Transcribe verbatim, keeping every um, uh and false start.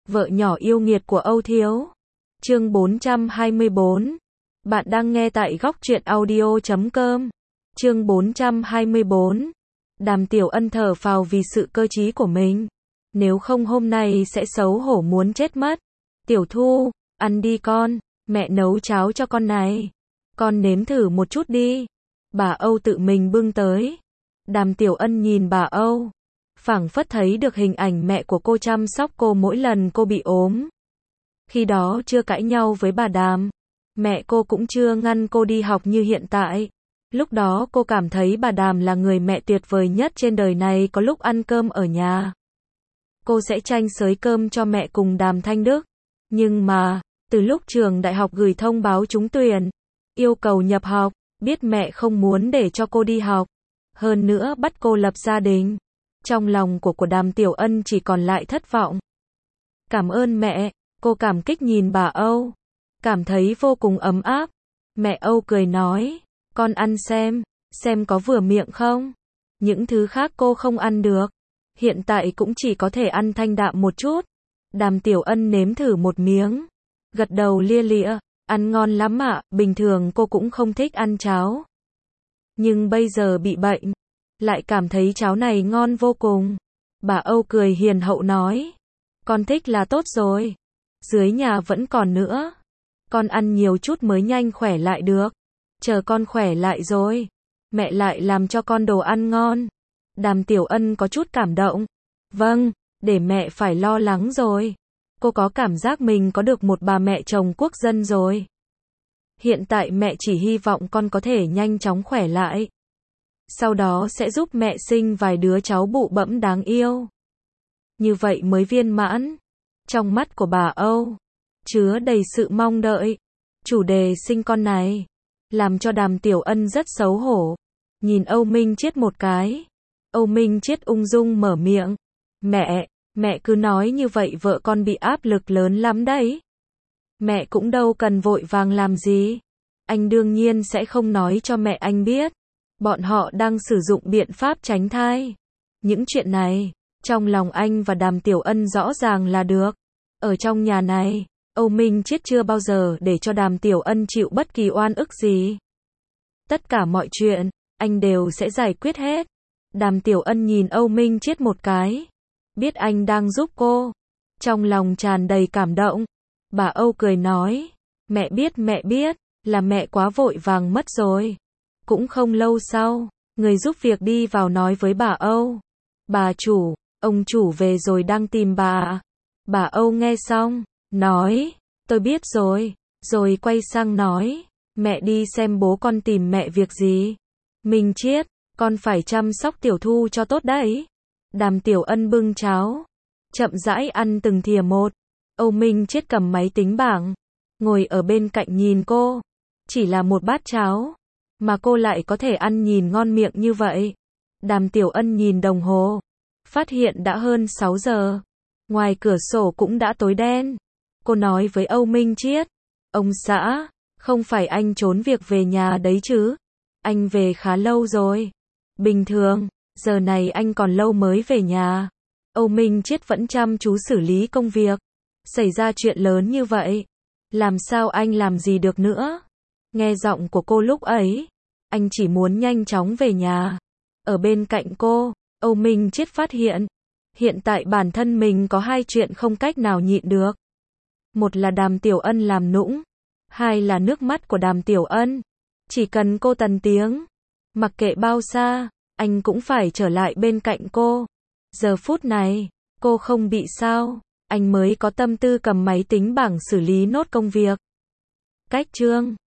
Vợ nhỏ yêu nghiệt của Âu Thiếu. Chương bốn trăm hai mươi bốn. Bạn đang nghe tại góc truyện audio chấm com. Chương bốn trăm hai mươi bốn. Đàm Tiểu Ân thở phào vì sự cơ trí của mình. Nếu không hôm nay sẽ xấu hổ muốn chết mất. Tiểu Thu, ăn đi con, mẹ nấu cháo cho con này. Con nếm thử một chút đi. Bà Âu tự mình bưng tới. Đàm Tiểu Ân nhìn bà Âu, phảng phất thấy được hình ảnh mẹ của cô chăm sóc cô mỗi lần cô bị ốm. Khi đó chưa cãi nhau với bà Đàm, mẹ cô cũng chưa ngăn cô đi học như hiện tại. Lúc đó cô cảm thấy bà Đàm là người mẹ tuyệt vời nhất trên đời này. Có lúc ăn cơm ở nhà, cô sẽ tranh xới cơm cho mẹ cùng Đàm Thanh Đức. Nhưng mà, từ lúc trường đại học gửi thông báo trúng tuyển, yêu cầu nhập học, biết mẹ không muốn để cho cô đi học, hơn nữa bắt cô lập gia đình, trong lòng của của Đàm Tiểu Ân chỉ còn lại thất vọng. Cảm ơn mẹ, cô cảm kích nhìn bà Âu, cảm thấy vô cùng ấm áp. Mẹ Âu cười nói, con ăn xem, xem có vừa miệng không? Những thứ khác cô không ăn được, hiện tại cũng chỉ có thể ăn thanh đạm một chút. Đàm Tiểu Ân nếm thử một miếng, gật đầu lia lịa, ăn ngon lắm ạ, bình thường cô cũng không thích ăn cháo. Nhưng bây giờ bị bệnh, lại cảm thấy cháo này ngon vô cùng. Bà Âu cười hiền hậu nói, con thích là tốt rồi, dưới nhà vẫn còn nữa. Con ăn nhiều chút mới nhanh khỏe lại được. Chờ con khỏe lại rồi, mẹ lại làm cho con đồ ăn ngon. Đàm Tiểu Ân có chút cảm động. Vâng, để mẹ phải lo lắng rồi. Cô có cảm giác mình có được một bà mẹ chồng quốc dân rồi. Hiện tại mẹ chỉ hy vọng con có thể nhanh chóng khỏe lại. Sau đó sẽ giúp mẹ sinh vài đứa cháu bụ bẫm đáng yêu. Như vậy mới viên mãn. Trong mắt của bà Âu, chứa đầy sự mong đợi. Chủ đề sinh con này, làm cho Đàm Tiểu Ân rất xấu hổ. Nhìn Âu Minh Chiết một cái. Âu Minh Chiết ung dung mở miệng. Mẹ, mẹ cứ nói như vậy vợ con bị áp lực lớn lắm đấy. Mẹ cũng đâu cần vội vàng làm gì. Anh đương nhiên sẽ không nói cho mẹ anh biết. Bọn họ đang sử dụng biện pháp tránh thai. Những chuyện này, trong lòng anh và Đàm Tiểu Ân rõ ràng là được. Ở trong nhà này, Âu Minh Chiết chưa bao giờ để cho Đàm Tiểu Ân chịu bất kỳ oan ức gì. Tất cả mọi chuyện, anh đều sẽ giải quyết hết. Đàm Tiểu Ân nhìn Âu Minh Chiết một cái. Biết anh đang giúp cô. Trong lòng tràn đầy cảm động. Bà Âu cười nói, mẹ biết mẹ biết, là mẹ quá vội vàng mất rồi. Cũng không lâu sau, người giúp việc đi vào nói với bà Âu. Bà chủ, ông chủ về rồi đang tìm bà. Bà Âu nghe xong, nói, tôi biết rồi, rồi quay sang nói, mẹ đi xem bố con tìm mẹ việc gì. Minh Chiết, con phải chăm sóc Tiểu Thu cho tốt đấy. Đàm Tiểu Ân bưng cháo, chậm rãi ăn từng thìa một. Âu Minh Chiết cầm máy tính bảng, ngồi ở bên cạnh nhìn cô. Chỉ là một bát cháo, mà cô lại có thể ăn nhìn ngon miệng như vậy. Đàm Tiểu Ân nhìn đồng hồ, phát hiện đã hơn sáu giờ. Ngoài cửa sổ cũng đã tối đen. Cô nói với Âu Minh Chiết, ông xã, không phải anh trốn việc về nhà đấy chứ? Anh về khá lâu rồi. Bình thường, giờ này anh còn lâu mới về nhà. Âu Minh Chiết vẫn chăm chú xử lý công việc. Xảy ra chuyện lớn như vậy, làm sao anh làm gì được nữa? Nghe giọng của cô lúc ấy, anh chỉ muốn nhanh chóng về nhà. Ở bên cạnh cô, Âu Minh Chiết phát hiện, hiện tại bản thân mình có hai chuyện không cách nào nhịn được. Một là Đàm Tiểu Ân làm nũng, hai là nước mắt của Đàm Tiểu Ân. Chỉ cần cô tần tiếng, mặc kệ bao xa, anh cũng phải trở lại bên cạnh cô. Giờ phút này, cô không bị sao, anh mới có tâm tư cầm máy tính bảng xử lý nốt công việc. Cách chương